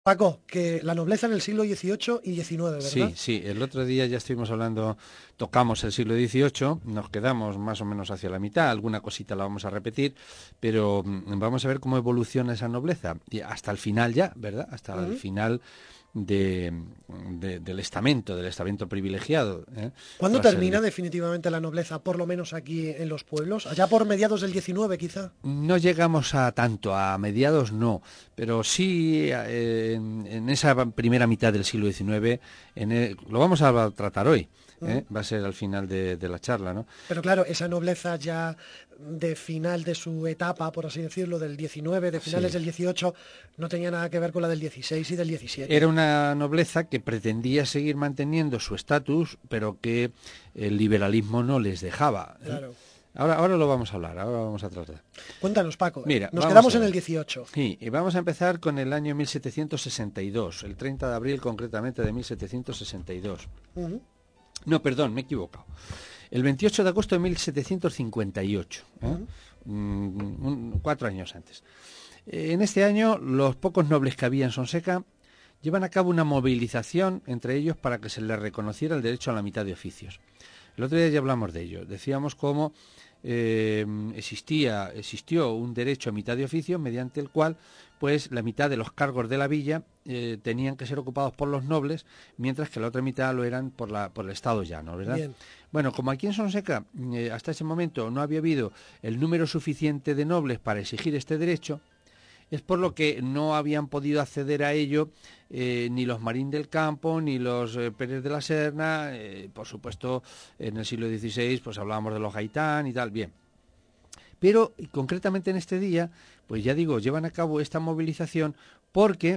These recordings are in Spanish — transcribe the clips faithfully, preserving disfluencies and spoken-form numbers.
Paco, que la nobleza en el siglo dieciocho y diecinueve, Sí, ¿verdad? sí, el otro día ya estuvimos hablando, tocamos el siglo dieciocho, nos quedamos más o menos hacia la mitad, alguna cosita la vamos a repetir, pero mm, vamos a ver cómo evoluciona esa nobleza, y hasta el final ya, ¿verdad? Hasta el Ujú. final de, de- del estamento, del estamento privilegiado, ¿eh? ¿Cuándo Tras termina el, definitivamente la nobleza, por lo menos aquí en los pueblos? Allá por mediados del diecinueve, quizá. No llegamos a tanto, a mediados no, pero sí eh, en, en esa primera mitad del siglo diecinueve, en el- lo vamos a tratar hoy, ¿eh? Ujú. Va a ser al final de, de la charla, ¿no? Pero claro, esa nobleza ya de final de su etapa, por así decirlo, del diecinueve, de finales Sí. del dieciocho, no tenía nada que ver con la del dieciséis y del Era diecisiete. una nobleza que pretendía seguir manteniendo su estatus, pero que el liberalismo no les dejaba, ¿eh? Claro. Ahora, ahora lo vamos a hablar, ahora vamos a tratar. Cuéntanos, Paco. Mira, Nos vamos quedamos a en el ver. dieciocho. Sí, y vamos a empezar con el año mil setecientos sesenta y dos, el treinta de abril concretamente de mil setecientos sesenta y dos. Ujú, No, perdón, me he equivocado. El veintiocho de agosto de mil setecientos cincuenta y ocho, ¿eh? ujú. Mm, un- cuatro años antes. Eh, En este año, los pocos nobles que había en Sonseca llevan a cabo una movilización entre ellos para que se les reconociera el derecho a la mitad de oficios. El otro día ya hablamos de ello. Decíamos cómo eh, existía, existió un derecho a mitad de oficios mediante el cual pues la mitad de los cargos de la villa eh, tenían que ser ocupados por los nobles, mientras que la otra mitad lo eran por, la, por el Estado llano, ¿verdad? Bien. Bueno, como aquí en Sonseca eh, hasta ese momento no había habido el número suficiente de nobles para exigir este derecho, es por lo que no habían podido acceder a ello eh, ni los Marín del Campo, ni los eh, Pérez de la Serna, eh, por supuesto en el siglo dieciséis pues hablábamos de los Gaitán y tal, bien. Pero y concretamente en este día, pues ya digo, llevan a cabo esta movilización porque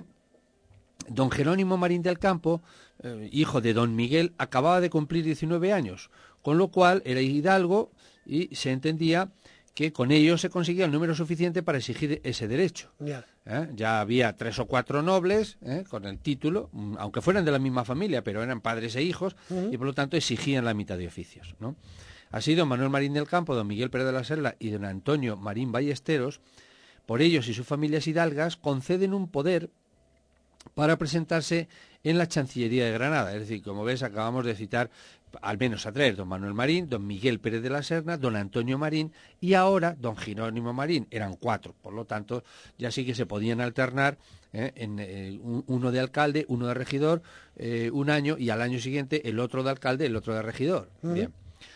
don Jerónimo Marín del Campo, eh, hijo de don Miguel, acababa de cumplir diecinueve años, con lo cual era hidalgo y se entendía que con ello se conseguía el número suficiente para exigir ese derecho. Ya. ¿Eh? Ya había tres o cuatro nobles ¿eh? con el título, mm, aunque fueran de la misma familia, pero eran padres e hijos, Ujú. y por lo tanto exigían la mitad de oficios, ¿no? Así don Manuel Marín del Campo, don Miguel Pérez de la Serla y don Antonio Marín Ballesteros, por ellos y sus familias hidalgas, conceden un poder para presentarse en la Chancillería de Granada. Es decir, como ves, acabamos de citar al menos a tres, don Manuel Marín, don Miguel Pérez de la Serna, don Antonio Marín y ahora don Jerónimo Marín. Eran cuatro, por lo tanto, ya sí que se podían alternar ¿eh? en eh, un, uno de alcalde, uno de regidor, eh, un año y al año siguiente el otro de alcalde, el otro de regidor. Ujú. Bien.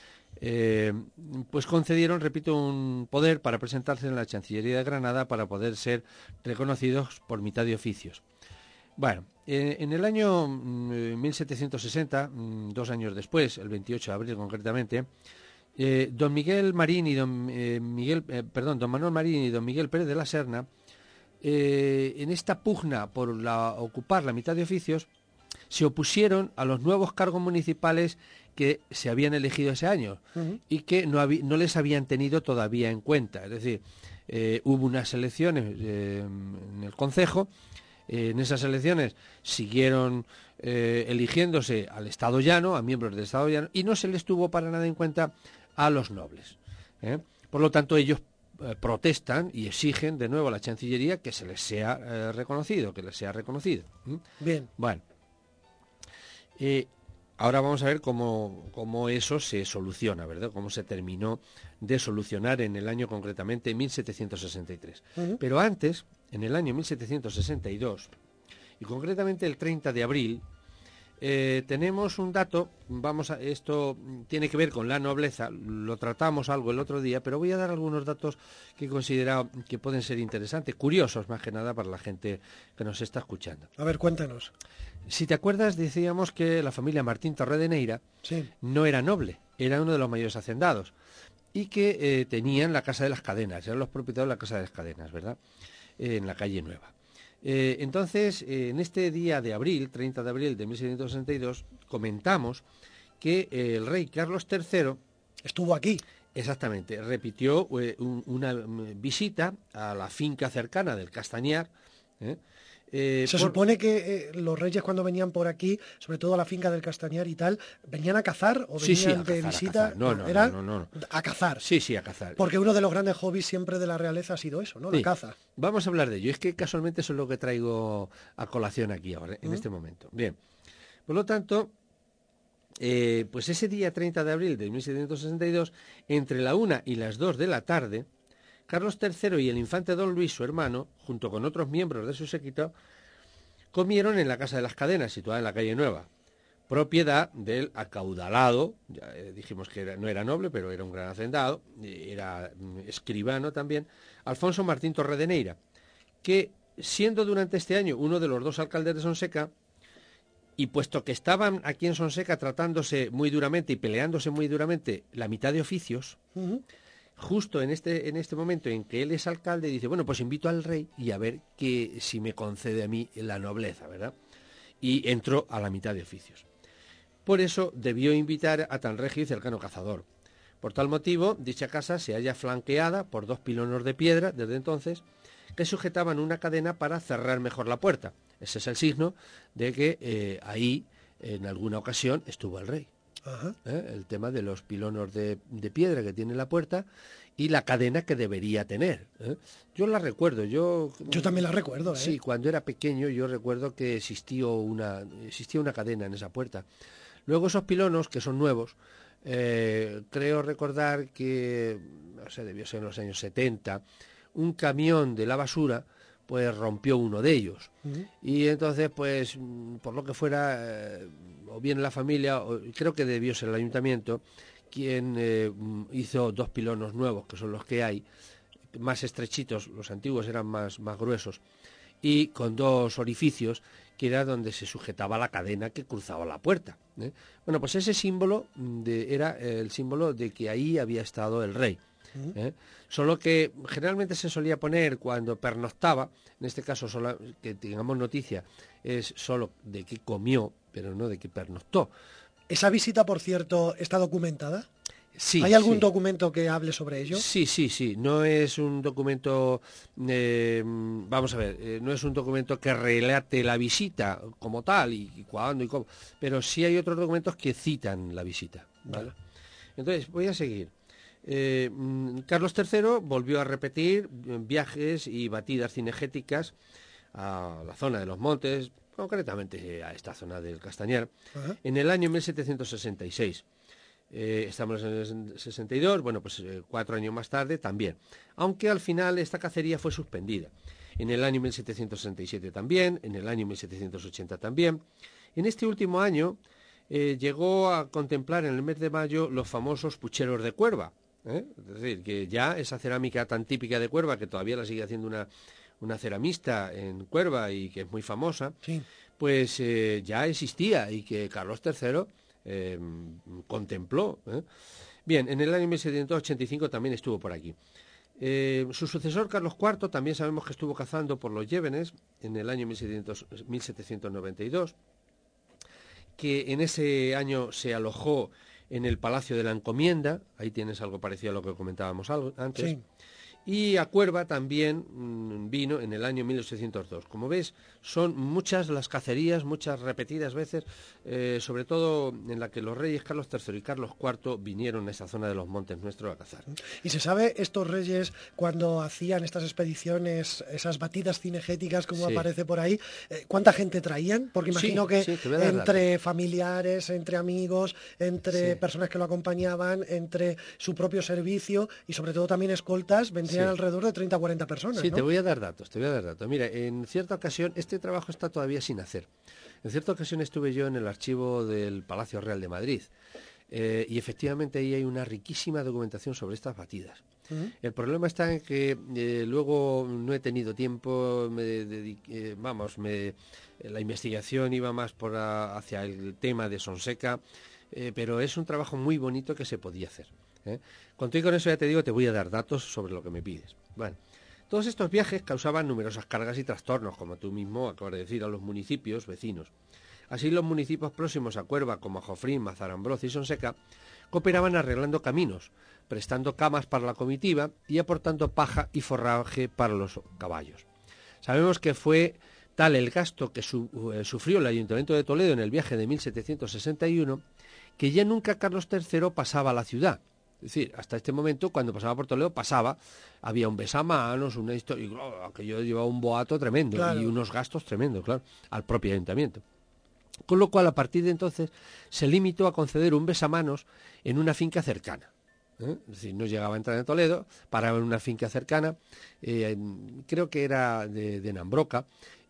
Eh, pues concedieron, repito, un poder para presentarse en la Chancillería de Granada para poder ser reconocidos por mitad de oficios. Bueno, eh, en el año mm, mil setecientos sesenta, mm, dos años después, el veintiocho de abril concretamente, eh, don Miguel Marín y don eh, Miguel, eh, perdón, don Manuel Marín y don Miguel Pérez de la Serna, eh, en esta pugna por la, ocupar la mitad de oficios, se opusieron a los nuevos cargos municipales que se habían elegido ese año Ujú. y que no, habí, no les habían tenido todavía en cuenta. Es decir, eh, hubo unas elecciones eh, en el concejo. Eh, en esas elecciones siguieron eh, eligiéndose al Estado Llano, a miembros del Estado Llano, y no se les tuvo para nada en cuenta a los nobles, ¿eh? Por lo tanto, ellos eh, protestan y exigen de nuevo a la Chancillería que se les sea eh, reconocido, que les sea reconocido. ¿eh? Bien. Bueno, eh, ahora vamos a ver cómo, cómo eso se soluciona, ¿verdad? Cómo se terminó de solucionar en el año concretamente mil setecientos sesenta y tres. Ujú. Pero antes, en el año mil setecientos sesenta y dos, y concretamente el treinta de abril, eh, tenemos un dato, vamos a, esto tiene que ver con la nobleza, lo tratamos algo el otro día, pero voy a dar algunos datos que he considerado que pueden ser interesantes, curiosos más que nada para la gente que nos está escuchando. A ver, cuéntanos. Si te acuerdas, decíamos que la familia Martín Torredeneira Sí. no era noble, era uno de los mayores hacendados y que eh, tenían la Casa de las Cadenas, eran los propietarios de la Casa de las Cadenas, ¿verdad? Eh, en la calle Nueva. Eh, entonces, eh, en este día de abril, treinta de abril de mil setecientos sesenta y dos, comentamos que eh, el rey Carlos tercero, Estuvo aquí. exactamente, repitió eh, un, una mm, visita a la finca cercana del Castañar, ¿eh? Eh, Se por... supone que eh, los reyes cuando venían por aquí, sobre todo a la finca del Castañar y tal, ¿venían a cazar o Sí, venían sí, a de cazar, visita? a cazar. No, no, era no, no, no. a cazar. Sí, sí, a cazar. Porque uno de los grandes hobbies siempre de la realeza ha sido eso, ¿no? La Sí. caza. Vamos a hablar de ello. Es que casualmente eso es lo que traigo a colación aquí ahora, en ¿Mm? este momento. Bien. Por lo tanto, eh, pues ese día treinta de abril de mil setecientos sesenta y dos, entre la una y las dos de la tarde, Carlos tercero y el infante don Luis, su hermano, junto con otros miembros de su séquito, comieron en la Casa de las Cadenas, situada en la calle Nueva, propiedad del acaudalado, ya eh, dijimos que era, no era noble, pero era un gran hacendado, era mm, escribano también, Alfonso Martín Torredeneira, que siendo durante este año uno de los dos alcaldes de Sonseca, y puesto que estaban aquí en Sonseca tratándose muy duramente y peleándose muy duramente la mitad de oficios, Uh-huh. justo en este, en este momento en que él es alcalde, dice, bueno, pues invito al rey y a ver que si me concede a mí la nobleza, ¿verdad? Y entró a la mitad de oficios. Por eso debió invitar a tan regio y cercano cazador. Por tal motivo, dicha casa se halla flanqueada por dos pilonos de piedra, desde entonces, que sujetaban una cadena para cerrar mejor la puerta. Ese es el signo de que eh, ahí, en alguna ocasión, estuvo el rey. Ajá. ¿Eh? El tema de los pilonos de, de piedra que tiene la puerta y la cadena que debería tener. ¿eh? Yo la recuerdo, yo... Yo también la recuerdo, ¿eh? Sí, cuando era pequeño yo recuerdo que existió una, existía una cadena en esa puerta. Luego esos pilonos, que son nuevos, eh, creo recordar que, no sé, debió ser en los años setenta, un camión de la basura pues rompió uno de ellos. Uh-huh. Y entonces, pues, por lo que fuera, eh, o bien la familia, o creo que debió ser el ayuntamiento, quien eh, hizo dos pilonos nuevos, que son los que hay, más estrechitos, los antiguos eran más, más gruesos, y con dos orificios, que era donde se sujetaba la cadena que cruzaba la puerta. ¿eh? Bueno, pues ese símbolo de, era el símbolo de que ahí había estado el rey. ¿Eh? Solo que generalmente se solía poner cuando pernoctaba, en este caso solo, que tengamos noticia, es solo de que comió, pero no de que pernoctó. ¿Esa visita, por cierto, está documentada? Sí, ¿Hay algún sí. documento que hable sobre ello? Sí, sí, sí. No es un documento, eh, vamos a ver, eh, no es un documento que relate la visita como tal y, y cuándo y cómo, pero sí hay otros documentos que citan la visita. ¿Vale? Entonces, voy a seguir. Eh, Carlos tercero volvió a repetir viajes y batidas cinegéticas a la zona de los montes, concretamente a esta zona del Castañar, uh-huh. en el año mil setecientos sesenta y seis. Eh, estamos en el sesenta y dos, bueno, pues eh, cuatro años más tarde también, aunque al final esta cacería fue suspendida. En el año mil setecientos sesenta y siete también, en el año mil setecientos ochenta también. En este último año eh, llegó a contemplar en el mes de mayo los famosos pucheros de Cuerva. ¿Eh? Es decir, que ya esa cerámica tan típica de Cuerva, que todavía la sigue haciendo una, una ceramista en Cuerva y que es muy famosa, sí. pues eh, ya existía y que Carlos tercero eh, contempló. ¿eh? Bien, en el año mil setecientos ochenta y cinco también estuvo por aquí. Eh, su sucesor, Carlos cuarto, también sabemos que estuvo cazando por los Llévenes en el año mil setecientos noventa y dos, que en ese año se alojó en el Palacio de la Encomienda, ahí tienes algo parecido a lo que comentábamos antes, sí. Y a Cuerva también mmm, vino en el año mil ochocientos dos. Como ves, son muchas las cacerías, muchas repetidas veces, eh, sobre todo en la que los reyes Carlos tercero y Carlos cuarto vinieron a esa zona de los montes nuestros a cazar. ¿Y se sabe estos reyes cuando hacían estas expediciones, esas batidas cinegéticas como sí. aparece por ahí, eh, cuánta gente traían? Porque imagino sí, que sí, entre datos. familiares, entre amigos, entre sí. personas que lo acompañaban, entre su propio servicio y sobre todo también escoltas, vendrían sí. alrededor de treinta a cuarenta personas, Sí, ¿no? te voy a dar datos, te voy a dar datos. Mira, en cierta ocasión, este trabajo está todavía sin hacer. En cierta ocasión estuve yo en el archivo del Palacio Real de Madrid eh, y efectivamente ahí hay una riquísima documentación sobre estas batidas. Uh-huh. El problema está en que eh, luego no he tenido tiempo, me dediqué, vamos, me, la investigación iba más por a, hacia el tema de Sonseca, eh, pero es un trabajo muy bonito que se podía hacer. ¿eh? Contigo con eso ya te digo, te voy a dar datos sobre lo que me pides. Bueno, todos estos viajes causaban numerosas cargas y trastornos, como tú mismo acabas de decir, a los municipios vecinos. Así, los municipios próximos a Cuerva, como Jofrín, Mazarambroz y Sonseca, cooperaban arreglando caminos, prestando camas para la comitiva y aportando paja y forraje para los caballos. Sabemos que fue tal el gasto que su, eh, sufrió el Ayuntamiento de Toledo en el viaje de mil setecientos sesenta y uno, que ya nunca Carlos tercero pasaba a la ciudad. Es decir, hasta este momento, cuando pasaba por Toledo, pasaba, había un besamanos, una historia, y claro, aquello llevaba un boato tremendo, claro, y unos gastos tremendos, claro, al propio ayuntamiento. Con lo cual, a partir de entonces, se limitó a conceder un besamanos en una finca cercana. ¿eh? Es decir, no llegaba a entrar en Toledo, paraba en una finca cercana, eh, creo que era de, de Nambroca,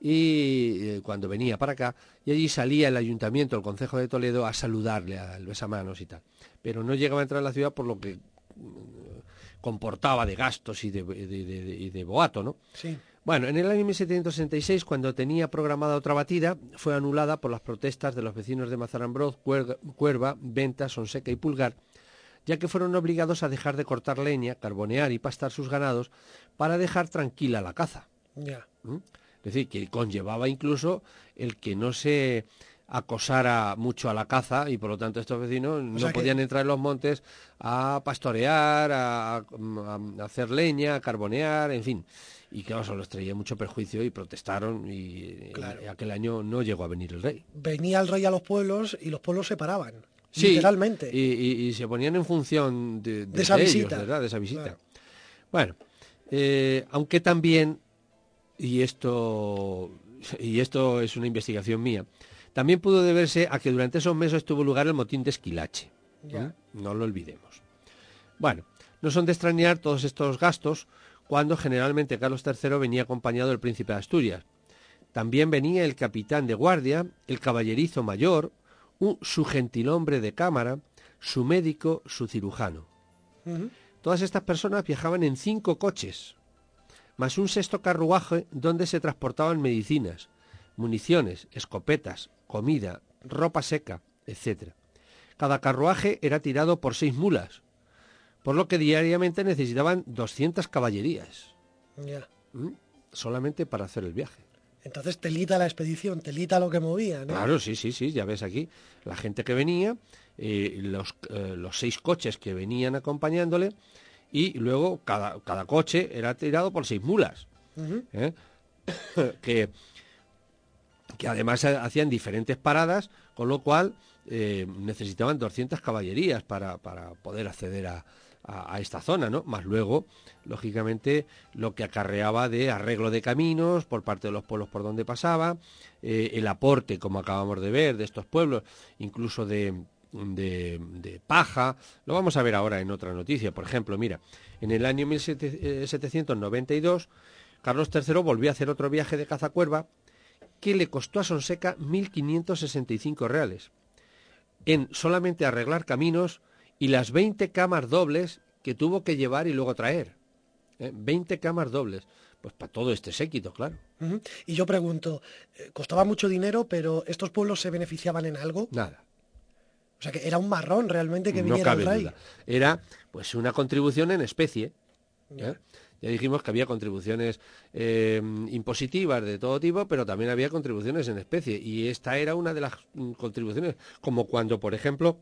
y eh, cuando venía para acá, y allí salía el ayuntamiento, el concejo de Toledo, a saludarle al besamanos y tal. Pero no llegaba a entrar en la ciudad por lo que comportaba de gastos y de, de, de, de, y de boato, ¿no? Sí. Bueno, en el año mil setecientos sesenta y seis, cuando tenía programada otra batida, fue anulada por las protestas de los vecinos de Mazarambroz, Cuerva, Venta, Sonseca y Pulgar, ya que fueron obligados a dejar de cortar leña, carbonear y pastar sus ganados para dejar tranquila la caza. Ya. ¿Mm? Es decir, que conllevaba incluso el que no se acosara mucho a la caza y por lo tanto estos vecinos no sea podían que... entrar en los montes a pastorear, a, a, a hacer leña, a carbonear, en fin. Y claro, eso les traía mucho perjuicio y protestaron y, claro. y aquel año no llegó a venir el rey. Venía el rey a los pueblos y los pueblos se paraban, sí, literalmente. Y, y, y se ponían en función de, de, de esa de visita. ellos, ¿verdad? De esa visita. Claro. Bueno, eh, aunque también, y esto, y esto es una investigación mía, también pudo deberse a que durante esos meses tuvo lugar el motín de Esquilache. Ya. ¿Mm? No lo olvidemos. Bueno, no son de extrañar todos estos gastos cuando generalmente Carlos tercero venía acompañado del príncipe de Asturias. También venía el capitán de guardia, el caballerizo mayor, un, su gentilhombre de cámara, su médico, su cirujano. Uh-huh. Todas estas personas viajaban en cinco coches, más un sexto carruaje donde se transportaban medicinas, municiones, escopetas, comida, ropa seca, etcétera. Cada carruaje era tirado por seis mulas, por lo que diariamente necesitaban doscientas caballerías. Ya. ¿Mm? Solamente para hacer el viaje. Entonces telita la expedición, telita lo que movía, ¿no? Claro, sí, sí, sí, ya ves aquí la gente que venía, eh, los, eh, los seis coches que venían acompañándole y luego cada, cada coche era tirado por seis mulas, uh-huh. ¿eh? que, que además hacían diferentes paradas, con lo cual eh, necesitaban doscientas caballerías para, para poder acceder a, a, a esta zona, ¿no? Más luego, lógicamente, lo que acarreaba de arreglo de caminos por parte de los pueblos por donde pasaba, eh, el aporte, como acabamos de ver, de estos pueblos, incluso de, de, de paja. Lo vamos a ver ahora en otra noticia. Por ejemplo, mira, en el año mil setecientos noventa y dos, Carlos tercero volvió a hacer otro viaje de cazacuerva que le costó a Sonseca mil quinientos sesenta y cinco reales, en solamente arreglar caminos y las veinte camas dobles que tuvo que llevar y luego traer. ¿Eh? veinte camas dobles. Pues para todo este séquito, claro. Uh-huh. Y yo pregunto, eh, costaba mucho dinero, pero ¿estos pueblos se beneficiaban en algo? Nada. O sea que era un marrón realmente que no viniera cabe el rey. Duda. Era pues una contribución en especie. Ya. ¿Eh? Ya dijimos que había contribuciones eh, impositivas de todo tipo, pero también había contribuciones en especie. Y esta era una de las mm, contribuciones, como cuando, por ejemplo,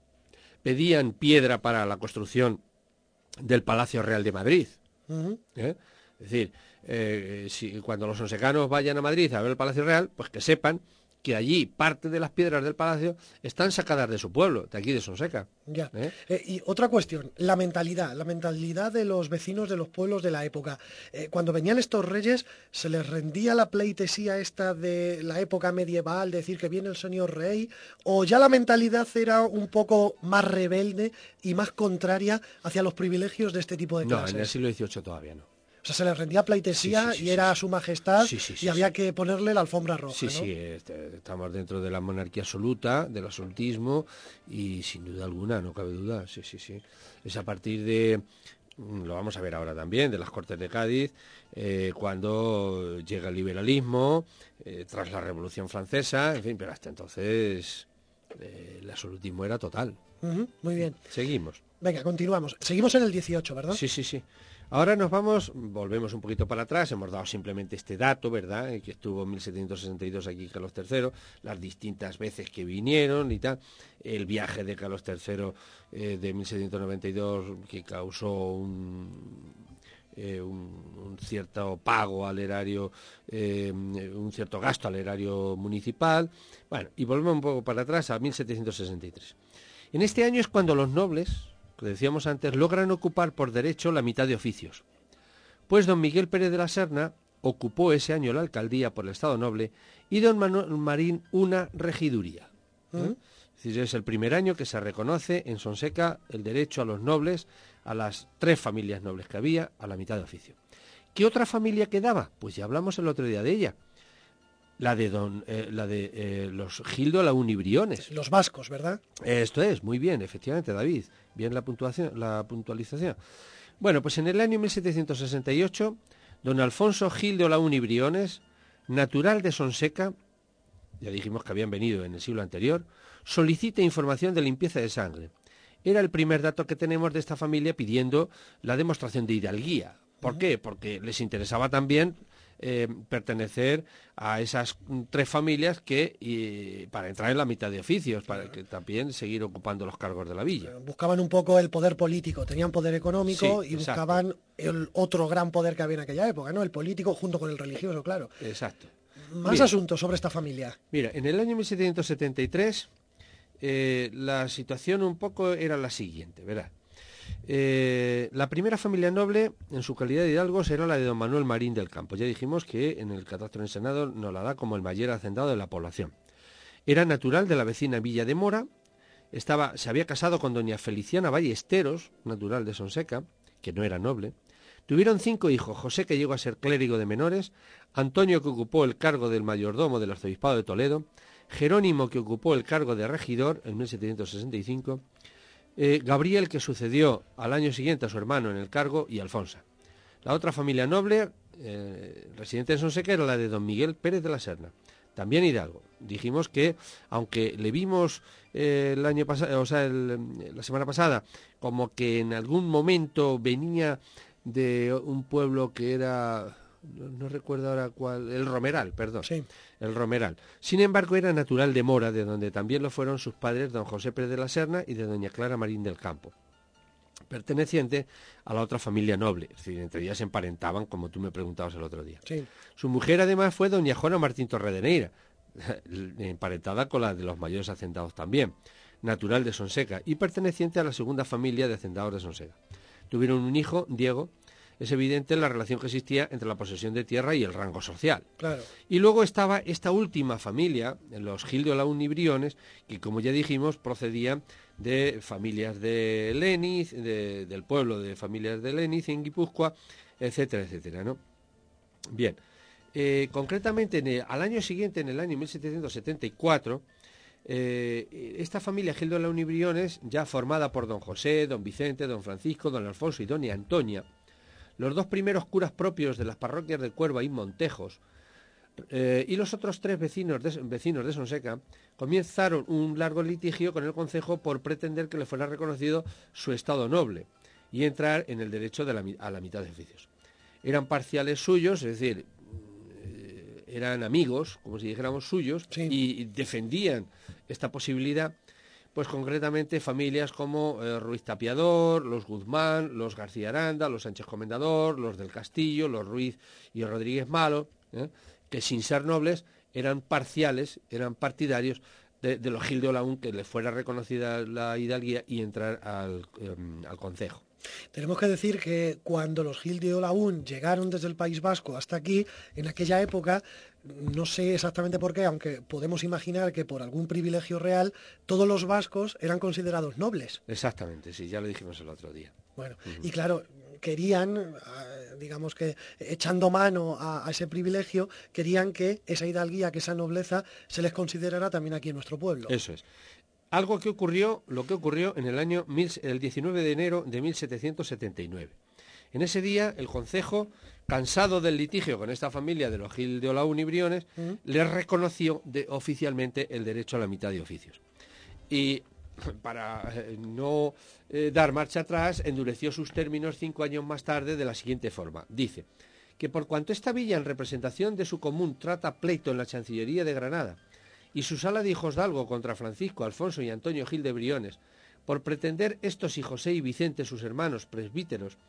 pedían piedra para la construcción del Palacio Real de Madrid. Uh-huh. ¿Eh? Es decir, eh, si, cuando los sonsecanos vayan a Madrid a ver el Palacio Real, pues que sepan que allí parte de las piedras del palacio están sacadas de su pueblo, de aquí de Sonseca. Ya. ¿Eh? Eh, y otra cuestión, la mentalidad, la mentalidad de los vecinos de los pueblos de la época. Eh, cuando venían estos reyes, ¿se les rendía la pleitesía esta de la época medieval, decir que viene el señor rey? ¿O ya la mentalidad era un poco más rebelde y más contraria hacia los privilegios de este tipo de clases? No, en el siglo dieciocho todavía no. O sea, se les rendía pleitesía sí, sí, sí, y era sí. su majestad sí, sí, sí, y había sí. que ponerle la alfombra roja, Sí, ¿no? sí, este, estamos dentro de la monarquía absoluta, del absolutismo y sin duda alguna, no cabe duda, sí, sí, sí. Es a partir de, lo vamos a ver ahora también, de las Cortes de Cádiz, eh, cuando llega el liberalismo, eh, tras la Revolución Francesa, en fin, pero hasta entonces eh, el absolutismo era total. Uh-huh, muy bien. Seguimos. Venga, continuamos. Seguimos en el dieciocho, ¿verdad? Sí, sí, sí. Ahora nos vamos, volvemos un poquito para atrás, hemos dado simplemente este dato, ¿verdad?, que estuvo en mil setecientos sesenta y dos aquí Carlos tercero, las distintas veces que vinieron y tal, el viaje de Carlos tercero eh, de mil setecientos noventa y dos que causó un, eh, un, un cierto pago al erario, eh, un cierto gasto al erario municipal. Bueno, y volvemos un poco para atrás a mil setecientos sesenta y tres. En este año es cuando los nobles, que decíamos antes, logran ocupar por derecho la mitad de oficios. Pues don Miguel Pérez de la Serna ocupó ese año la alcaldía por el Estado Noble y don Manuel Marín una regiduría. ¿eh? Uh-huh. Es decir, es el primer año que se reconoce en Sonseca el derecho a los nobles, a las tres familias nobles que había, a la mitad de oficio. ¿Qué otra familia quedaba? Pues ya hablamos el otro día de ella. La de don, eh, la de eh, los Gildo Laún y Briones. Los vascos, ¿verdad? Esto es, muy bien, efectivamente, David. Bien la puntuación, la puntualización. Bueno, pues en el año mil setecientos sesenta y ocho, don Alfonso Gildo Laún y Briones, natural de Sonseca, ya dijimos que habían venido en el siglo anterior, solicita información de limpieza de sangre. Era el primer dato que tenemos de esta familia pidiendo la demostración de hidalguía. ¿Por uh-huh. qué? Porque les interesaba también eh, pertenecer a esas tres familias que y, para entrar en la mitad de oficios, para que también seguir ocupando los cargos de la villa. Buscaban un poco el poder político, tenían poder económico sí, y exacto. buscaban el otro gran poder que había en aquella época, ¿no? El político junto con el religioso, claro. Exacto. Más Mira, asuntos sobre esta familia. Mira, en el año mil setecientos setenta y tres eh, la situación un poco era la siguiente, ¿verdad? Eh, la primera familia noble, en su calidad de hidalgos, era la de don Manuel Marín del Campo. Ya dijimos que en el catastro en el Senado nos la da como el mayor hacendado de la población. Era natural de la vecina Villa de Mora, estaba, se había casado con doña Feliciana Ballesteros, natural de Sonseca, que no era noble. Tuvieron cinco hijos: José, que llegó a ser clérigo de menores; Antonio, que ocupó el cargo del mayordomo del arzobispado de Toledo; Jerónimo, que ocupó el cargo de regidor en mil setecientos sesenta y cinco; eh, Gabriel, que sucedió al año siguiente a su hermano en el cargo; y Alfonsa. La otra familia noble, eh, residente en Sonseca, era la de don Miguel Pérez de la Serna, también hidalgo. Dijimos que, aunque le vimos eh, el año pasado, o sea, el, la semana pasada, como que en algún momento venía de un pueblo que era, no, no recuerdo ahora cuál, el Romeral, perdón, sí. el Romeral. Sin embargo, era natural de Mora, de donde también lo fueron sus padres, don José Pérez de la Serna y de doña Clara Marín del Campo, perteneciente a la otra familia noble, es decir, entre ellas se emparentaban, como tú me preguntabas el otro día. Sí. Su mujer, además, fue doña Juana Martín Torredeneira, emparentada con la de los mayores hacendados también, natural de Sonseca y perteneciente a la segunda familia de hacendados de Sonseca. Tuvieron un hijo, Diego. Es evidente la relación que existía entre la posesión de tierra y el rango social. Claro. Y luego estaba esta última familia, los Gildo Laún y Briones, que, como ya dijimos, procedían de familias de Leniz, de, del pueblo de familias de Leniz en Guipúzcoa, etcétera, etcétera, ¿no? Bien, eh, concretamente en el, al año siguiente, en el año mil setecientos setenta y cuatro, Eh, esta familia Gildo Laún y Briones, ya formada por don José, don Vicente, don Francisco, don Alfonso y doña Antonia, los dos primeros curas propios de las parroquias de Cuerva y Montejos, eh, y los otros tres vecinos de, vecinos de Sonseca, comenzaron un largo litigio con el concejo por pretender que le fuera reconocido su estado noble y entrar en el derecho de la, a la mitad de oficios. Eran parciales suyos, es decir, eran amigos, como si dijéramos suyos, sí. y defendían esta posibilidad, pues concretamente familias como eh, Ruiz Tapiador, los Guzmán, los García Aranda, los Sánchez Comendador, los del Castillo, los Ruiz y Rodríguez Malo, ¿eh? que sin ser nobles eran parciales, eran partidarios de, de los Gildo Laún, que le fuera reconocida la hidalguía y entrar al, eh, al concejo. Tenemos que decir que cuando los Gildo Laún llegaron desde el País Vasco hasta aquí, en aquella época, no sé exactamente por qué, aunque podemos imaginar que por algún privilegio real, todos los vascos eran considerados nobles. Exactamente, sí, ya lo dijimos el otro día. Bueno, uh-huh. Y claro, querían, digamos que echando mano a, a ese privilegio, querían que esa hidalguía, que esa nobleza, se les considerara también aquí en nuestro pueblo. Eso es. Algo que ocurrió, lo que ocurrió en el año mil, el diecinueve de enero de mil setecientos setenta y nueve. En ese día, el concejo, cansado del litigio con esta familia de los Gildo Laún y Briones, uh-huh. les reconoció de, oficialmente el derecho a la mitad de oficios. Y para eh, no eh, dar marcha atrás, endureció sus términos cinco años más tarde de la siguiente forma. Dice que por cuanto esta villa, en representación de su común, trata pleito en la Chancillería de Granada, y su sala de hijosdalgo contra Francisco, Alfonso y Antonio Gil de Briones, por pretender estos y José y Vicente, sus hermanos presbíteros,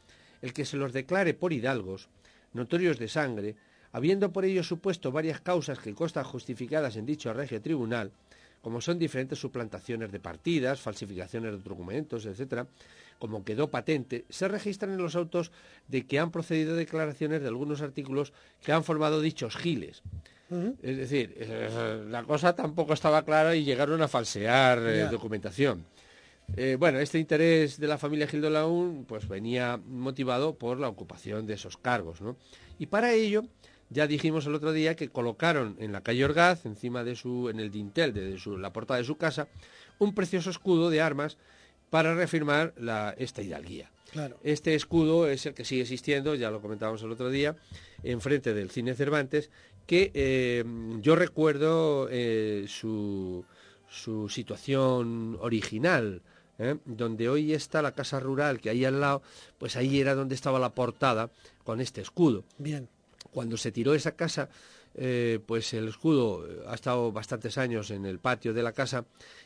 el que se los declare por hidalgos, notorios de sangre, habiendo por ello supuesto varias causas que constan justificadas en dicho regio tribunal, como son diferentes suplantaciones de partidas, falsificaciones de documentos, etcétera, como quedó patente, se registran en los autos de que han procedido declaraciones de algunos artículos que han formado dichos giles. Uh-huh. Es decir, eh, la cosa tampoco estaba clara y llegaron a falsear eh, yeah. documentación. Eh, bueno, este interés de la familia Gil de Olaún pues venía motivado por la ocupación de esos cargos, ¿no? Y para ello, ya dijimos el otro día que colocaron en la calle Orgaz, encima de su, en el dintel de su, la portada de su casa, un precioso escudo de armas para reafirmar la, esta hidalguía. Claro. Este escudo es el que sigue existiendo, ya lo comentábamos el otro día, enfrente del Cine Cervantes, que eh, yo recuerdo eh, su, su situación original, ¿eh? Donde hoy está la casa rural que hay al lado, pues ahí era donde estaba la portada con este escudo. Bien. Cuando se tiró esa casa, eh, pues el escudo ha estado bastantes años en el patio de la casa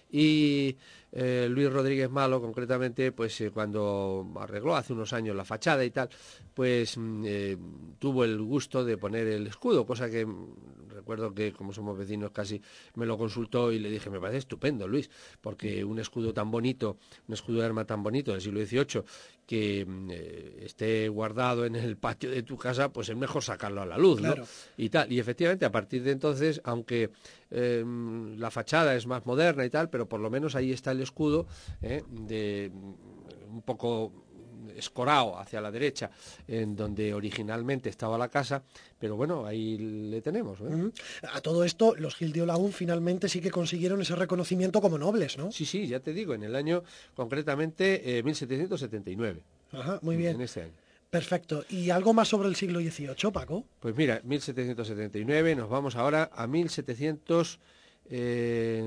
y eh, Luis Rodríguez Malo, concretamente, pues eh, cuando arregló hace unos años la fachada y tal, pues eh, tuvo el gusto de poner el escudo, cosa que recuerdo que, como somos vecinos casi, me lo consultó y le dije, me parece estupendo, Luis, porque un escudo tan bonito, un escudo de arma tan bonito del siglo dieciocho, que eh, esté guardado en el patio de tu casa, pues es mejor sacarlo a la luz, ¿no? Claro. Y tal, y efectivamente, a partir de entonces, aunque eh, la fachada es más moderna y tal, pero por lo menos ahí está el escudo, eh, de un poco escorado hacia la derecha, en donde originalmente estaba la casa, pero bueno, ahí le tenemos, ¿eh? Uh-huh. A todo esto, los Gil de Olaún finalmente sí que consiguieron ese reconocimiento como nobles, ¿no? Sí, sí, ya te digo, en el año, concretamente, eh, mil setecientos setenta y nueve. Ajá, muy bien. En este año. Perfecto. ¿Y algo más sobre el siglo dieciocho, Paco? Pues mira, mil setecientos setenta y nueve, nos vamos ahora a mil setecientos... Eh,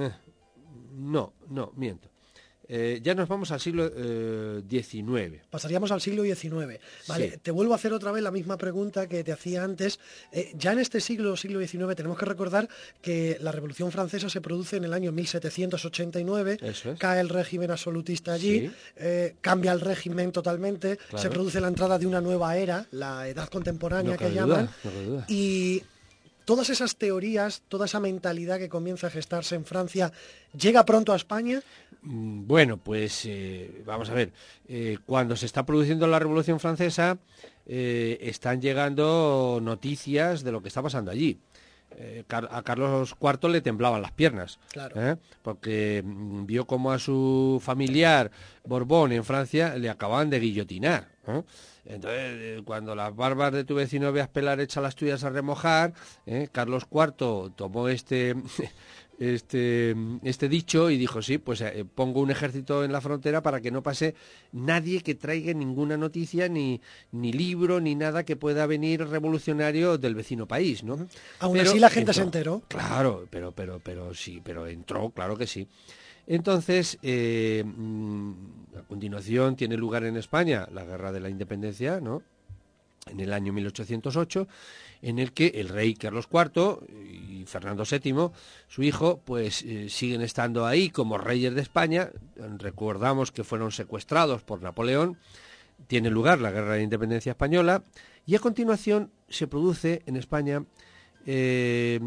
no, no, miento. Eh, ya nos vamos al siglo eh, diecinueve. Pasaríamos al siglo diecinueve. Vale, sí. Te vuelvo a hacer otra vez la misma pregunta que te hacía antes. Eh, ya en este siglo, siglo diecinueve, tenemos que recordar que la Revolución Francesa se produce en el año mil setecientos ochenta y nueve. Eso es. Cae el régimen absolutista allí, sí. eh, cambia el régimen totalmente, claro. Se produce la entrada de una nueva era, la edad contemporánea no que duda, llaman, no duda. Y todas esas teorías, toda esa mentalidad que comienza a gestarse en Francia, ¿llega pronto a España? Bueno, pues eh, vamos a ver, eh, cuando se está produciendo la Revolución Francesa, eh, están llegando noticias de lo que está pasando allí. Eh, a Carlos cuarto le temblaban las piernas, claro. ¿eh? Porque vio como a su familiar Borbón en Francia le acababan de guillotinar, ¿eh? Entonces, cuando las barbas de tu vecino veas pelar, echa las tuyas a remojar, ¿eh? Carlos cuarto tomó este, este, este dicho y dijo, sí, pues eh, pongo un ejército en la frontera para que no pase nadie que traiga ninguna noticia, ni, ni libro, ni nada que pueda venir revolucionario del vecino país, ¿no? Uh-huh. Aún pero así la gente entró, se enteró. Claro, pero, pero, pero sí, pero entró, claro que sí. Entonces, eh, a continuación tiene lugar en España la Guerra de la Independencia, ¿no? En el año mil ochocientos ocho, en el que el rey Carlos cuarto y Fernando séptimo, su hijo, pues eh, siguen estando ahí como reyes de España. Recordamos que fueron secuestrados por Napoleón. Tiene lugar la Guerra de la Independencia Española y a continuación se produce en España eh,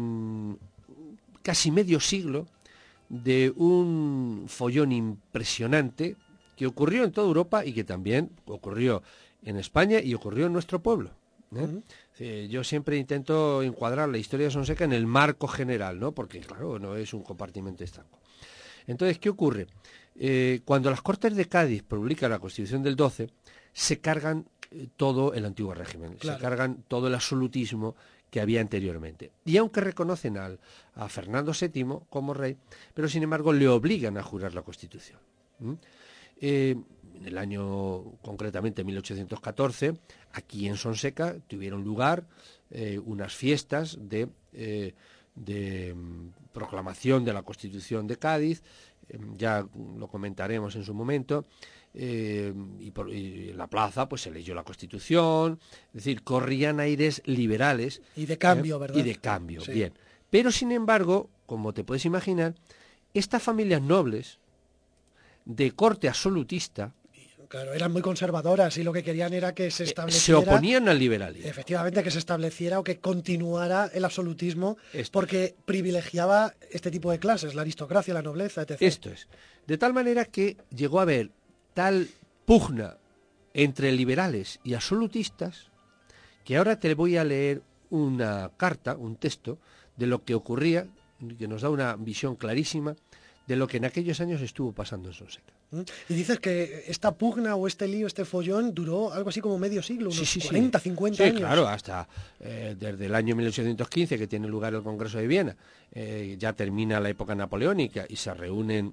casi medio siglo de un follón impresionante que ocurrió en toda Europa y que también ocurrió en España y ocurrió en nuestro pueblo, ¿eh? Uh-huh. eh, yo siempre intento encuadrar la historia de Sonseca en el marco general, ¿no? Porque, claro, no es un compartimento estanco. Entonces, ¿qué ocurre? Eh, cuando las Cortes de Cádiz publican la Constitución del doce, se cargan eh, todo el antiguo régimen, claro. Se cargan todo el absolutismo que había anteriormente. Y aunque reconocen al, a Fernando séptimo como rey, pero sin embargo le obligan a jurar la Constitución. ¿Mm? Eh, en el año, concretamente mil ochocientos catorce, aquí en Sonseca tuvieron lugar eh, unas fiestas de, eh, de um, proclamación de la Constitución de Cádiz, eh, ya lo comentaremos en su momento. Eh, y, por, y en la plaza pues se leyó la Constitución, es decir, corrían aires liberales y de cambio, ¿eh? ¿Verdad? Y de cambio, sí. Bien. Pero sin embargo, como te puedes imaginar, estas familias nobles de corte absolutista Claro, eran muy conservadoras y lo que querían era que se estableciera... Se oponían al liberalismo. Efectivamente, que se estableciera o que continuara el absolutismo, Esto porque privilegiaba este tipo de clases, la aristocracia, la nobleza, etcétera. Esto es. De tal manera que llegó a haber tal pugna entre liberales y absolutistas que ahora te voy a leer una carta, un texto, de lo que ocurría, que nos da una visión clarísima de lo que en aquellos años estuvo pasando en Sonseca. Y dices que esta pugna o este lío, este follón, duró algo así como medio siglo, unos sí, sí, cuarenta, sí. cincuenta sí, años. Claro, hasta eh, desde el año mil ochocientos quince, que tiene lugar el Congreso de Viena, eh, ya termina la época napoleónica y se reúnen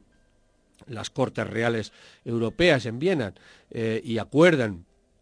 las Cortes Reales Europeas en Viena eh, y acuerdan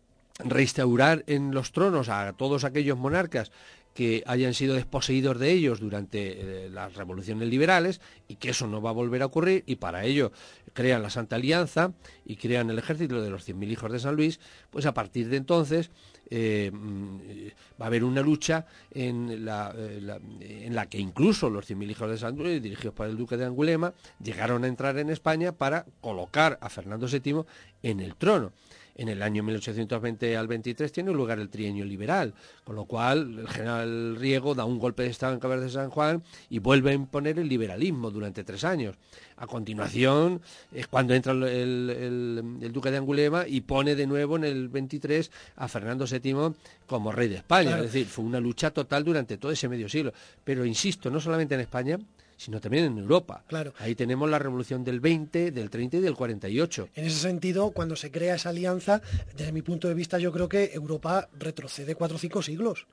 restaurar en los tronos a todos aquellos monarcas que hayan sido desposeídos de ellos durante eh, las revoluciones liberales, y que eso no va a volver a ocurrir, y para ello crean la Santa Alianza y crean el ejército de los cien mil hijos de San Luis. Pues a partir de entonces eh, va a haber una lucha en la, eh, la, en la que incluso los cien mil hijos de San Luis, dirigidos por el duque de Angulema, llegaron a entrar en España para colocar a Fernando séptimo en el trono. En el año mil ochocientos veinte al veintitrés tiene lugar el trienio liberal, con lo cual el general Riego da un golpe de estado en Cabezas de San Juan y vuelve a imponer el liberalismo durante tres años. A continuación es cuando entra el, el, el duque de Angulema y pone de nuevo en el veintitrés a Fernando séptimo como rey de España. Claro. Es decir, fue una lucha total durante todo ese medio siglo. Pero insisto, no solamente en España, sino también en Europa. Claro. Ahí tenemos la revolución del veinte, del treinta y del cuarenta y ocho. En ese sentido, cuando se crea esa alianza, desde mi punto de vista, yo creo que Europa retrocede cuatro o cinco siglos.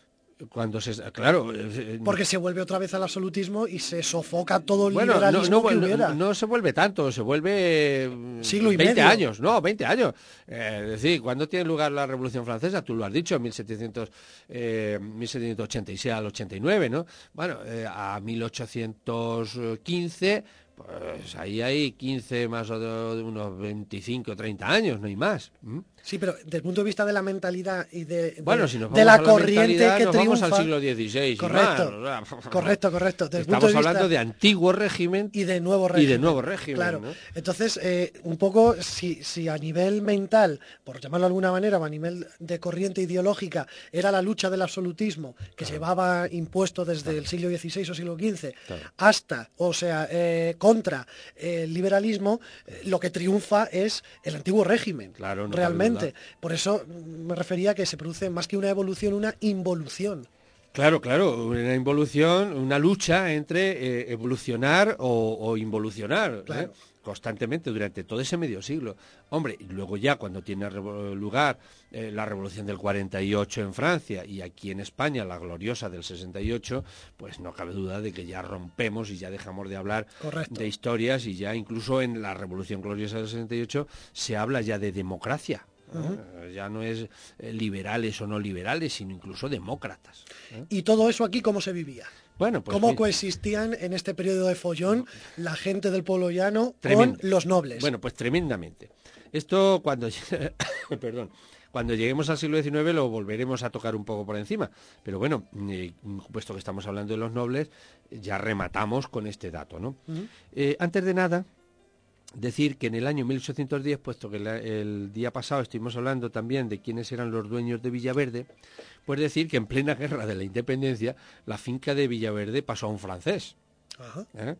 Cuando se, claro, porque se vuelve otra vez al absolutismo y se sofoca todo el bueno, liberalismo no, no, que hubiera. No, no se vuelve tanto, se vuelve siglo y veinte medio. años, no, veinte años. Eh, es decir, ¿cuándo tiene lugar la Revolución Francesa? Tú lo has dicho, mil setecientos ochenta y seis al ochenta y nueve, ¿no? Bueno, eh, a mil ochocientos quince, pues ahí hay quince más o de unos veinticinco, treinta años, no hay más. ¿Mm? Sí, pero desde el punto de vista de la mentalidad y de, de, bueno, si nos de la, la corriente que nos triunfa... vamos al siglo dieciséis. Correcto, y más, o sea, correcto, correcto. Desde estamos punto de hablando vista... de antiguo régimen y de nuevo régimen. Y de nuevo régimen, claro. ¿no? Entonces, eh, un poco, si, si a nivel mental, por llamarlo de alguna manera, o a nivel de corriente ideológica, era la lucha del absolutismo que claro. llevaba impuesto desde claro. el siglo dieciséis o siglo quince claro. hasta, o sea, eh, contra el liberalismo, eh, lo que triunfa es el antiguo régimen, claro, no realmente. Por eso me refería a que se produce más que una evolución, una involución. Claro, claro, una involución, una lucha entre eh, evolucionar o, o involucionar, claro. ¿eh? Constantemente durante todo ese medio siglo. Hombre, y luego ya cuando tiene lugar eh, la Revolución del cuarenta y ocho en Francia y aquí en España la gloriosa del sesenta y ocho, pues no cabe duda de que ya rompemos y ya dejamos de hablar Correcto. de historias, y ya incluso en la Revolución gloriosa del sesenta y ocho se habla ya de democracia. Uh-huh. Ya no es eh, liberales o no liberales, sino incluso demócratas. ¿eh? ¿Y todo eso aquí cómo se vivía? Bueno, pues, ¿Cómo pues, coexistían en este periodo de follón la gente del pueblo llano tremendo. con los nobles? Bueno, pues tremendamente. Esto cuando, perdón, cuando lleguemos al siglo diecinueve lo volveremos a tocar un poco por encima. Pero bueno, eh, puesto que estamos hablando de los nobles, ya rematamos con este dato, ¿no? Uh-huh. eh, antes de nada, decir que en el año mil ochocientos diez, puesto que la, el día pasado estuvimos hablando también de quiénes eran los dueños de Villaverde, pues decir que en plena guerra de la independencia la finca de Villaverde pasó a un francés. Ajá. ¿Eh?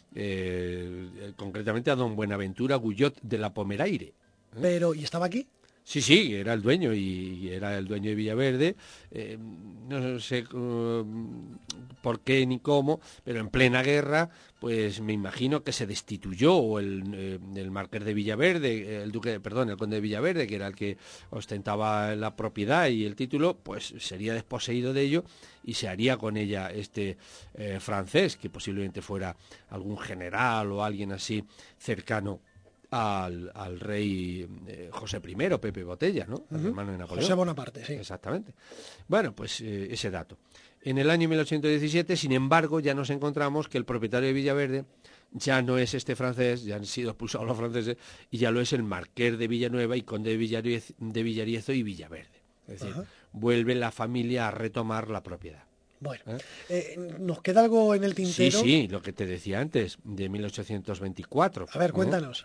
Eh, concretamente a don Buenaventura Guyot de la Pomeraire. ¿eh? Pero, ¿y estaba aquí? Sí, sí, era el dueño y era el dueño de Villaverde, eh, no sé uh, por qué ni cómo, pero en plena guerra, pues me imagino que se destituyó o el, eh, el marqués de Villaverde, el duque, perdón, el conde de Villaverde, que era el que ostentaba la propiedad y el título, pues sería desposeído de ello y se haría con ella este eh, francés, que posiblemente fuera algún general o alguien así cercano Al, al rey eh, José primero, Pepe Botella, ¿no? Uh-huh. Al hermano de Napoleón. José Bonaparte, sí. Exactamente. Bueno, pues eh, ese dato. En el año mil ochocientos diecisiete, sin embargo, ya nos encontramos que el propietario de Villaverde ya no es este francés, ya han sido expulsados los franceses, y ya lo es el marqués de Villanueva y conde de, Villariezo, de Villariezo y Villaverde. Es decir, uh-huh. vuelve la familia a retomar la propiedad. Bueno, ¿Eh? Eh, ¿nos queda algo en el tintero? Sí, sí, lo que te decía antes, de mil ochocientos veinticuatro. A ver, cuéntanos. ¿eh?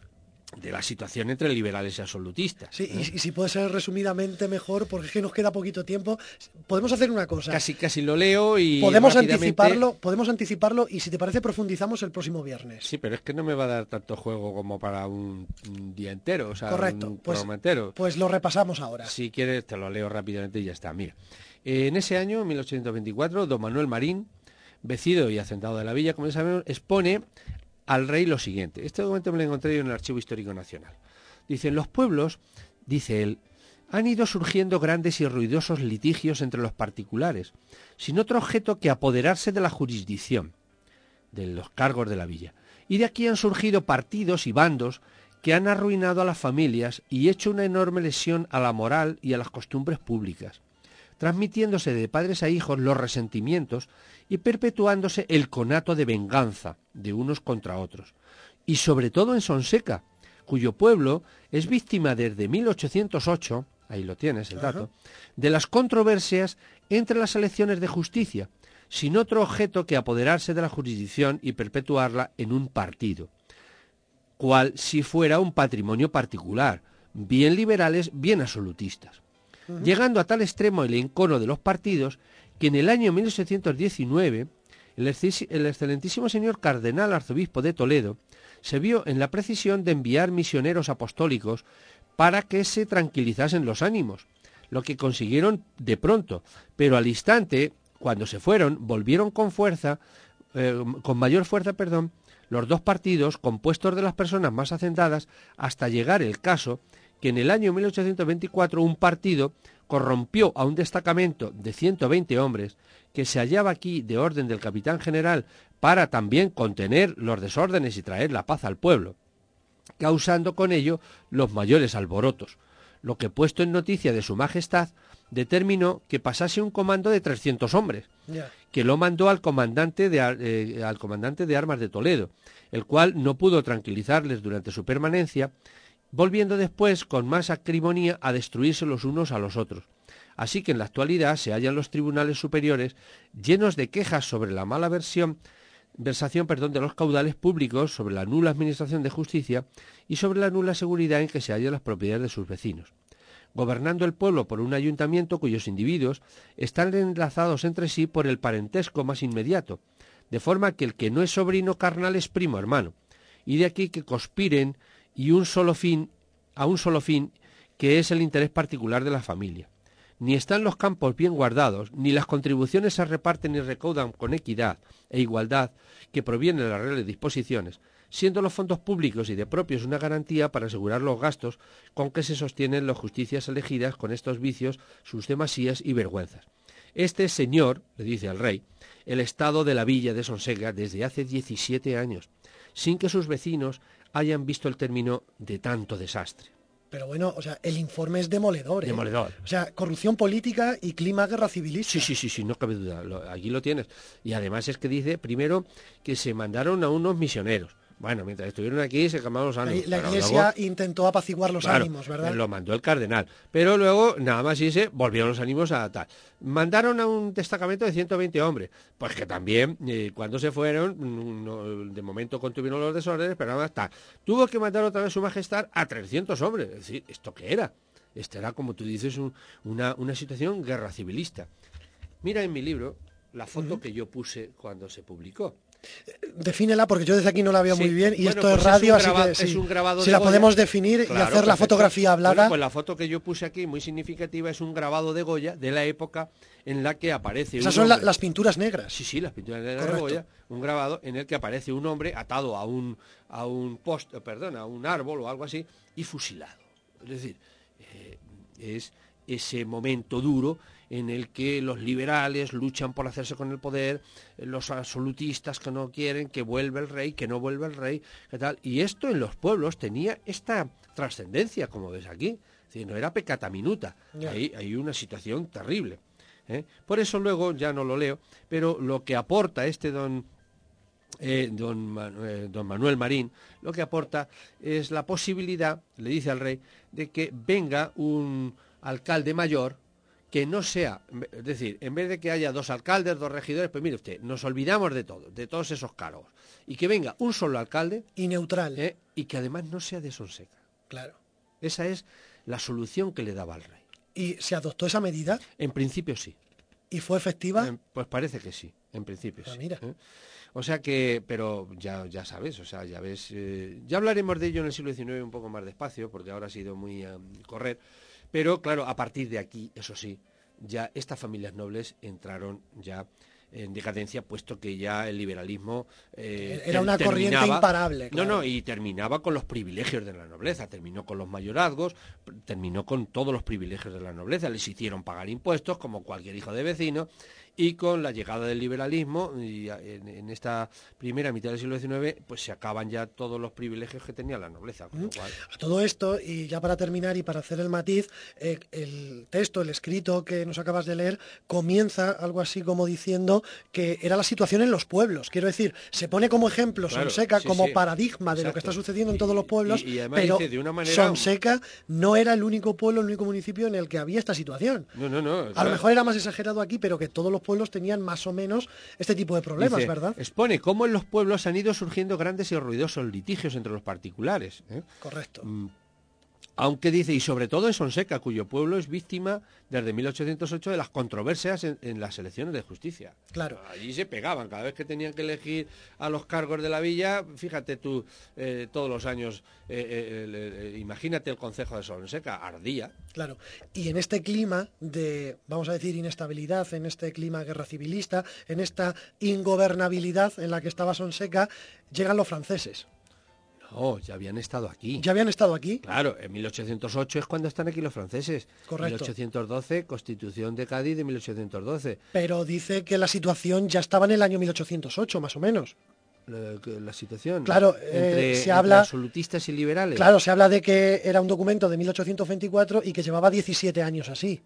de la situación entre liberales y absolutistas. Sí, ¿eh? y, y si puede ser resumidamente mejor, porque es que nos queda poquito tiempo, podemos hacer una cosa. Casi, casi lo leo y podemos rápidamente... anticiparlo, podemos anticiparlo y si te parece profundizamos el próximo viernes. Sí, pero es que no me va a dar tanto juego como para un, un día entero, o sea, correcto, un pues, programa entero. Pues lo repasamos ahora. Si quieres te lo leo rápidamente y ya está. Mira, eh, en ese año, mil ochocientos veinticuatro, don Manuel Marín, vecido y hacendado de la villa, como ya sabemos, expone al rey lo siguiente. Este documento me lo encontré yo en el Archivo Histórico Nacional. Dice, en los pueblos, dice él, han ido surgiendo grandes y ruidosos litigios entre los particulares, sin otro objeto que apoderarse de la jurisdicción, de los cargos de la villa. Y de aquí han surgido partidos y bandos que han arruinado a las familias y hecho una enorme lesión a la moral y a las costumbres públicas, transmitiéndose de padres a hijos los resentimientos y perpetuándose el conato de venganza de unos contra otros. Y sobre todo en Sonseca, cuyo pueblo es víctima desde mil ochocientos ocho, ahí lo tienes el dato, de las controversias entre las elecciones de justicia, sin otro objeto que apoderarse de la jurisdicción y perpetuarla en un partido, cual si fuera un patrimonio particular, bien liberales, bien absolutistas. Uh-huh. Llegando a tal extremo el encono de los partidos, que en el año mil ochocientos diecinueve, el, el excelentísimo señor cardenal arzobispo de Toledo se vio en la precisión de enviar misioneros apostólicos para que se tranquilizasen los ánimos, lo que consiguieron de pronto, pero al instante, cuando se fueron, volvieron con fuerza, eh, con mayor fuerza, perdón, los dos partidos, compuestos de las personas más hacendadas, hasta llegar el caso que en el año mil ochocientos veinticuatro un partido corrompió a un destacamento de ciento veinte hombres que se hallaba aquí de orden del capitán general para también contener los desórdenes y traer la paz al pueblo, causando con ello los mayores alborotos, lo que puesto en noticia de su majestad determinó que pasase un comando de trescientos hombres, yeah. que lo mandó al comandante, de, eh, al comandante de armas de Toledo, el cual no pudo tranquilizarles durante su permanencia, volviendo después con más acrimonía a destruirse los unos a los otros. Así que en la actualidad se hallan los tribunales superiores llenos de quejas sobre la mala versión, versación perdón, de los caudales públicos, sobre la nula administración de justicia y sobre la nula seguridad en que se hallan las propiedades de sus vecinos, gobernando el pueblo por un ayuntamiento cuyos individuos están enlazados entre sí por el parentesco más inmediato, de forma que el que no es sobrino carnal es primo hermano, y de aquí que conspiren y un solo fin, a un solo fin, que es el interés particular de la familia. Ni están los campos bien guardados, ni las contribuciones se reparten y recaudan con equidad e igualdad que provienen de las reales disposiciones, siendo los fondos públicos y de propios una garantía para asegurar los gastos con que se sostienen las justicias elegidas con estos vicios, sus demasías y vergüenzas. Este es, señor, le dice al rey, el estado de la villa de Sonseca desde hace diecisiete años, sin que sus vecinos hayan visto el término de tanto desastre. Pero bueno, o sea, el informe es demoledor, ¿eh? Demoledor. O sea, corrupción política y clima guerra civilista. Sí, sí, sí, sí, no cabe duda. Lo, aquí lo tienes. Y además es que dice, primero, que se mandaron a unos misioneros. Bueno, mientras estuvieron aquí se calmaron los ánimos. La Iglesia luego intentó apaciguar los claro, ánimos, ¿verdad? Lo mandó el cardenal. Pero luego, nada más y se volvieron los ánimos a tal. Mandaron a un destacamento de ciento veinte hombres. Pues que también, eh, cuando se fueron, no, de momento contuvieron los desórdenes, pero nada más tal. Tuvo que mandar otra vez su majestad a trescientos hombres. Es decir, ¿esto qué era? Esto era, como tú dices, un, una, una situación guerra civilista. Mira en mi libro la foto uh-huh. que yo puse cuando se publicó. Defínela porque yo desde aquí no la veo sí, muy bien y bueno, esto pues es radio, es graba, así que sí, es un grabado si la Goya, podemos definir claro, y hacer perfecto. La fotografía hablada. Bueno, pues la foto que yo puse aquí, muy significativa, es un grabado de Goya de la época en la que aparece Esas un son hombre. La, las pinturas negras. Sí, sí, las pinturas negras Correcto. de Goya, un grabado en el que aparece un hombre atado a un a un post, perdón, a un árbol o algo así y fusilado. Es decir, eh, es ese momento duro en el que los liberales luchan por hacerse con el poder, los absolutistas que no quieren que vuelva el rey, que no vuelva el rey, ¿qué tal? Y esto en los pueblos tenía esta trascendencia, como ves aquí, es decir, no era peccata minuta, yeah. hay, hay una situación terrible. ¿eh? Por eso luego, ya no lo leo, pero lo que aporta este don, eh, don, eh, don Manuel Marín, lo que aporta es la posibilidad, le dice al rey, de que venga un alcalde mayor que no sea, es decir, en vez de que haya dos alcaldes, dos regidores, pues mire usted, nos olvidamos de todo, de todos esos cargos, y que venga un solo alcalde y neutral, ¿eh? Y que además no sea de Sonseca. Claro. Esa es la solución que le daba al rey. ¿Y se adoptó esa medida? En principio sí. ¿Y fue efectiva? Eh, pues parece que sí, en principio ah, sí. Mira. ¿eh? O sea que, pero ya, ya sabes, o sea, ya ves, eh, ya hablaremos de ello en el siglo diecinueve un poco más despacio, porque ahora ha sido muy a um, correr, pero claro, a partir de aquí, eso sí, ya estas familias nobles entraron ya en decadencia, puesto que ya el liberalismo eh, era una corriente imparable. Claro. No, no, y terminaba con los privilegios de la nobleza, terminó con los mayorazgos, terminó con todos los privilegios de la nobleza, les hicieron pagar impuestos como cualquier hijo de vecino, y con la llegada del liberalismo, y en, en esta primera mitad del siglo diecinueve, pues se acaban ya todos los privilegios que tenía la nobleza. Con lo cual... A todo esto, y ya para terminar y para hacer el matiz, eh, el texto, el escrito que nos acabas de leer, comienza algo así como diciendo que era la situación en los pueblos. Quiero decir, se pone como ejemplo claro, Sonseca, sí, como sí. paradigma de Exacto. Lo que está sucediendo en todos los pueblos, y, y, y pero dice, de una manera... Sonseca no era el único pueblo, el único municipio en el que había esta situación. No, no, no. Claro. A lo mejor era más exagerado aquí, pero que todos los pueblos tenían más o menos este tipo de problemas, Dice, ¿verdad? Expone cómo en los pueblos han ido surgiendo grandes y ruidosos litigios entre los particulares. ¿eh? Correcto. Mm. Aunque dice, y sobre todo en Sonseca, cuyo pueblo es víctima desde mil ochocientos ocho de las controversias en, en las elecciones de justicia. Claro. Allí se pegaban, cada vez que tenían que elegir a los cargos de la villa, fíjate tú, eh, todos los años, eh, eh, eh, imagínate el concejo de Sonseca, ardía. Claro, y en este clima de, vamos a decir, inestabilidad, en este clima guerra civilista, en esta ingobernabilidad en la que estaba Sonseca, llegan los franceses. No, ya habían estado aquí. ¿Ya habían estado aquí? Claro, en mil ochocientos ocho es cuando están aquí los franceses. Correcto. mil ochocientos doce, Constitución de Cádiz de mil ochocientos doce. Pero dice que la situación ya estaba en el año mil ochocientos ocho, más o menos. La, la situación claro, entre, eh, se habla, entre absolutistas y liberales. Claro, se habla de que era un documento de mil ochocientos veinticuatro y que llevaba diecisiete años así.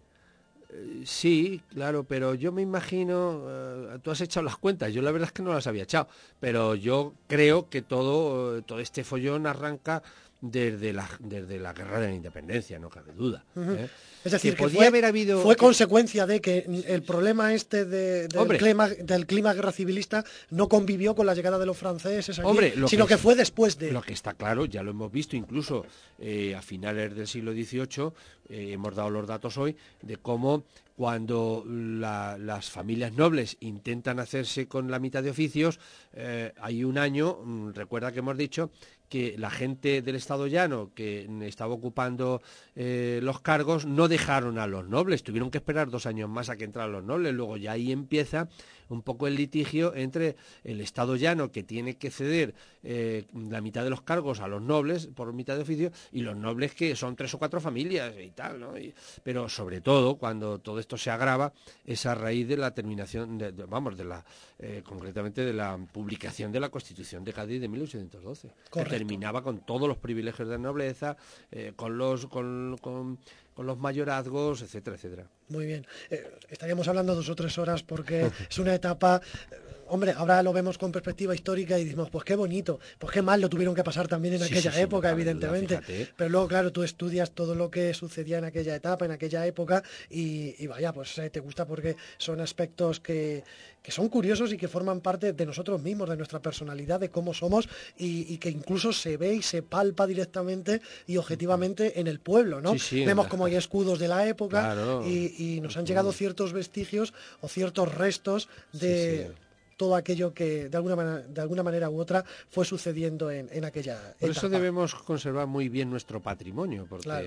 Sí, claro, pero yo me imagino, uh, tú has echado las cuentas, yo la verdad es que no las había echado, pero yo creo que todo, uh, todo este follón arranca desde la, desde la guerra de la independencia, no cabe duda. Uh-huh. ¿eh? Es decir, que, que podía fue, haber habido... fue consecuencia de que el problema este de, del, clima, del clima guerra civilista no convivió con la llegada de los franceses aquí, Hombre, sino que, que fue después de... Lo que está claro, ya lo hemos visto incluso eh, a finales del siglo dieciocho, eh, hemos dado los datos hoy, de cómo cuando la, las familias nobles intentan hacerse con la mitad de oficios, eh, hay un año, mmm, recuerda que hemos dicho, que la gente del Estado Llano que estaba ocupando eh, los cargos no dejaron a los nobles, tuvieron que esperar dos años más a que entraran los nobles, luego ya ahí empieza un poco el litigio entre el Estado Llano que tiene que ceder eh, la mitad de los cargos a los nobles por mitad de oficio y los nobles que son tres o cuatro familias y tal, ¿no? Y, pero sobre todo cuando todo esto se agrava es a raíz de la terminación, de, de, vamos, de la eh, concretamente de la publicación de la Constitución de Cádiz de mil ochocientos doce. Correcto. Que terminaba con todos los privilegios de la nobleza, eh, con los con, con, con los mayorazgos, etcétera, etcétera. Muy bien. Eh, estaríamos hablando dos o tres horas porque es una etapa... Eh, hombre, ahora lo vemos con perspectiva histórica y decimos, pues qué bonito, pues qué mal lo tuvieron que pasar también en sí, aquella sí, época, sí, evidentemente. Duda, pero luego, claro, tú estudias todo lo que sucedía en aquella etapa, en aquella época, y, y vaya, pues eh, te gusta porque son aspectos que, que son curiosos y que forman parte de nosotros mismos, de nuestra personalidad, de cómo somos, y, y que incluso se ve y se palpa directamente y objetivamente en el pueblo, ¿no? Sí, sí, vemos como hay escudos de la época, claro. y, y nos han llegado ciertos vestigios o ciertos restos de... Sí, sí. todo aquello que de alguna manera, de alguna manera u otra fue sucediendo en, en aquella etapa. Por eso debemos conservar muy bien nuestro patrimonio, porque claro.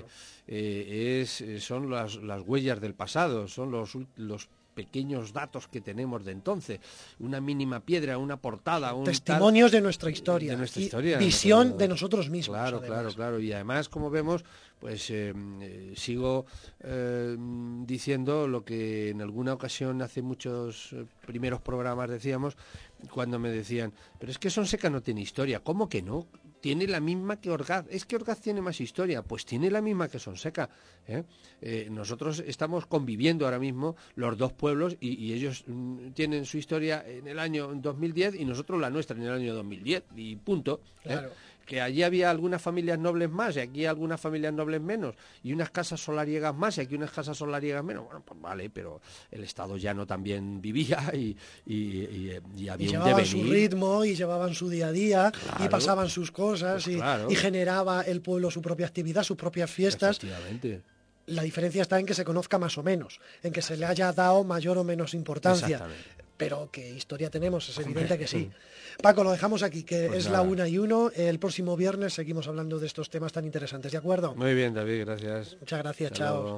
eh, es, son las, las huellas del pasado, son los, los pequeños datos que tenemos de entonces, una mínima piedra, una portada, un testimonios tal, de nuestra historia, de nuestra historia, visión no, de nosotros mismos. Claro, además. claro, claro, y además como vemos, pues eh, eh, sigo eh, diciendo lo que en alguna ocasión hace muchos eh, primeros programas decíamos, cuando me decían, pero es que Sonseca no tiene historia, ¿cómo que no? Tiene la misma que Orgaz. Es que Orgaz tiene más historia. Pues tiene la misma que Sonseca. ¿eh? Eh, nosotros estamos conviviendo ahora mismo los dos pueblos y, y ellos mm, tienen su historia en el año dos mil diez y nosotros la nuestra en el año dos mil diez y punto. ¿eh? Claro. que allí había algunas familias nobles más y aquí algunas familias nobles menos, y unas casas solariegas más y aquí unas casas solariegas menos, bueno, pues vale, pero el Estado llano también vivía y, y, y, y había y un llevaban devenir. su ritmo y llevaban su día a día, Claro, y pasaban sus cosas, pues y, claro. y generaba el pueblo su propia actividad, sus propias fiestas. Efectivamente. La diferencia está en que se conozca más o menos, en que se le haya dado mayor o menos importancia. Exactamente. Pero ¿qué historia tenemos? Es Hombre. evidente que sí. Paco, lo dejamos aquí, que Pues es nada. la una y uno. El próximo viernes seguimos hablando de estos temas tan interesantes, ¿de acuerdo? Muy bien, David, gracias. Muchas gracias, Hasta chao. luego.